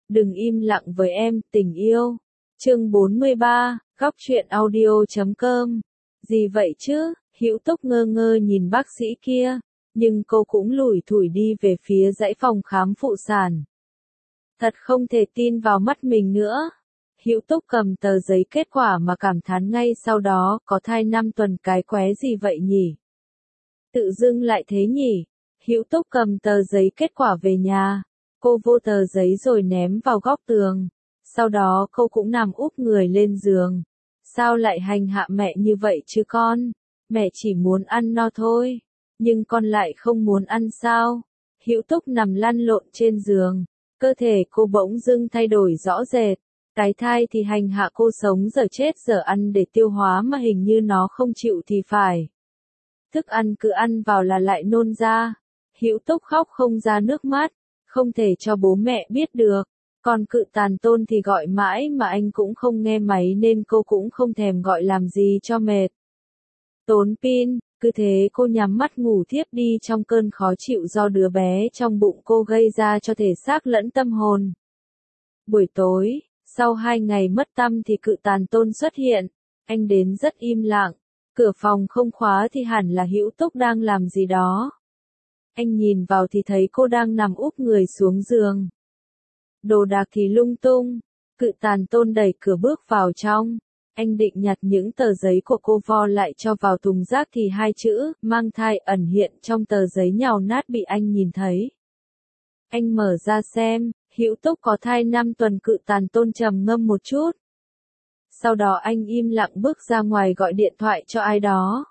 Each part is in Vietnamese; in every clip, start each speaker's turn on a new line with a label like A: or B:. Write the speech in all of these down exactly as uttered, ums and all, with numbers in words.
A: Đừng im lặng với em, tình yêu. Chương bốn mươi ba, góc truyện audio chấm com. Gì vậy chứ? Hữu Túc ngơ ngơ nhìn bác sĩ kia, nhưng cô cũng lủi thủi đi về phía dãy phòng khám phụ sản. Thật không thể tin vào mắt mình nữa. Hữu Túc cầm tờ giấy kết quả mà cảm thán ngay sau đó, có thai năm tuần cái qué gì vậy nhỉ? Tự dưng lại thế nhỉ? Hữu Túc cầm tờ giấy kết quả về nhà, cô vô tờ giấy rồi ném vào góc tường. Sau đó cô cũng nằm úp người lên giường. Sao lại hành hạ mẹ như vậy chứ con? Mẹ chỉ muốn ăn no thôi. Nhưng con lại không muốn ăn sao? Hữu Túc nằm lăn lộn trên giường. Cơ thể cô bỗng dưng thay đổi rõ rệt. Cái thai thì hành hạ cô sống giờ chết giờ ăn để tiêu hóa mà hình như nó không chịu thì phải. Thức ăn cứ ăn vào là lại nôn ra. Hữu Túc khóc không ra nước mắt. Không thể cho bố mẹ biết được. Còn Cự Tàn Tôn thì gọi mãi mà anh cũng không nghe máy nên cô cũng không thèm gọi làm gì cho mệt. Tốn pin, cứ thế cô nhắm mắt ngủ thiếp đi trong cơn khó chịu do đứa bé trong bụng cô gây ra cho thể xác lẫn tâm hồn. Buổi tối, sau hai ngày mất tăm thì Cự Tàn Tôn xuất hiện. Anh đến rất im lặng. Cửa phòng không khóa thì hẳn là Hữu Túc đang làm gì đó. Anh nhìn vào thì thấy cô đang nằm úp người xuống giường. Đồ đạc thì lung tung. Cự Tàn Tôn đẩy cửa bước vào trong. Anh định nhặt những tờ giấy của cô vo lại cho vào thùng rác thì hai chữ mang thai ẩn hiện trong tờ giấy nhàu nát bị anh nhìn thấy. Anh mở ra xem, Hữu Túc có thai năm tuần. Cự Tàn Tôn trầm ngâm một chút. Sau đó anh im lặng bước ra ngoài gọi điện thoại cho ai đó.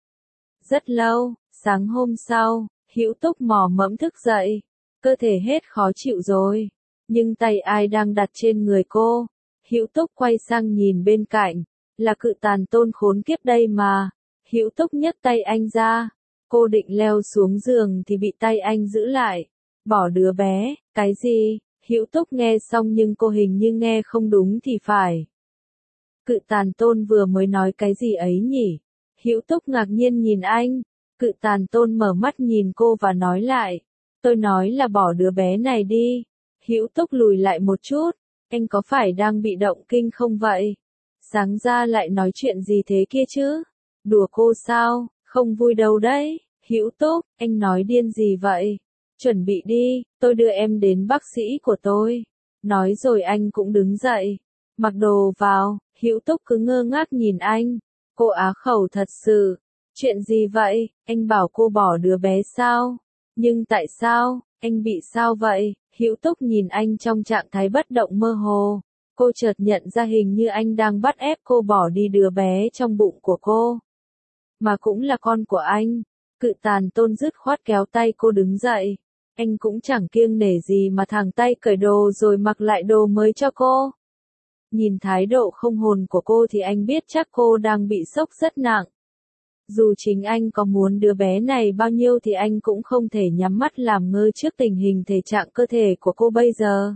A: Rất lâu, sáng hôm sau, Hữu Túc mò mẫm thức dậy. Cơ thể hết khó chịu rồi. Nhưng tay ai đang đặt trên người cô? Hữu Túc quay sang nhìn bên cạnh. Là Cự Tàn Tôn khốn kiếp đây mà. Hữu Túc nhấc tay anh ra. Cô định leo xuống giường thì bị tay anh giữ lại. Bỏ đứa bé, cái gì? Hữu Túc nghe xong nhưng cô hình như nghe không đúng thì phải. Cự Tàn Tôn vừa mới nói cái gì ấy nhỉ? Hữu Túc ngạc nhiên nhìn anh. Cự Tàn Tôn mở mắt nhìn cô và nói lại. Tôi nói là bỏ đứa bé này đi. Hữu Túc lùi lại một chút. Anh có phải đang bị động kinh không vậy? Sáng ra lại nói chuyện gì thế kia chứ? Đùa cô sao? Không vui đâu đấy. Hữu Túc, anh nói điên gì vậy? Chuẩn bị đi, tôi đưa em đến bác sĩ của tôi. Nói rồi anh cũng đứng dậy. Mặc đồ vào. Hữu Túc cứ ngơ ngác nhìn anh. Cô á khẩu thật sự. Chuyện gì vậy? Anh bảo cô bỏ đứa bé sao? Nhưng tại sao? Anh bị sao vậy? Hữu Túc nhìn anh trong trạng thái bất động mơ hồ. Cô chợt nhận ra hình như anh đang bắt ép cô bỏ đi đứa bé trong bụng của cô. Mà cũng là con của anh. Cự Tàn Tôn dứt khoát kéo tay cô đứng dậy. Anh cũng chẳng kiêng nể gì mà thẳng tay cởi đồ rồi mặc lại đồ mới cho cô. Nhìn thái độ không hồn của cô thì anh biết chắc cô đang bị sốc rất nặng. Dù chính anh có muốn đứa bé này bao nhiêu thì anh cũng không thể nhắm mắt làm ngơ trước tình hình thể trạng cơ thể của cô bây giờ.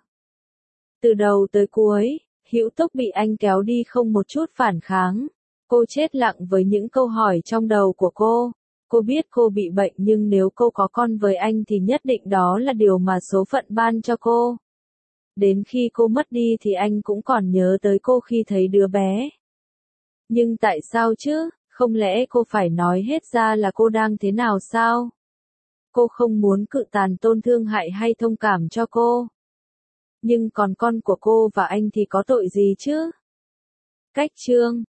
A: Từ đầu tới cuối, Hữu Túc bị anh kéo đi không một chút phản kháng. Cô chết lặng với những câu hỏi trong đầu của cô. Cô biết cô bị bệnh nhưng nếu cô có con với anh thì nhất định đó là điều mà số phận ban cho cô. Đến khi cô mất đi thì anh cũng còn nhớ tới cô khi thấy đứa bé. Nhưng tại sao chứ? Không lẽ cô phải nói hết ra là cô đang thế nào sao? Cô không muốn Cự Tàn Tôn thương hại hay thông cảm cho cô. Nhưng còn con của cô và anh thì có tội gì chứ? Cách chương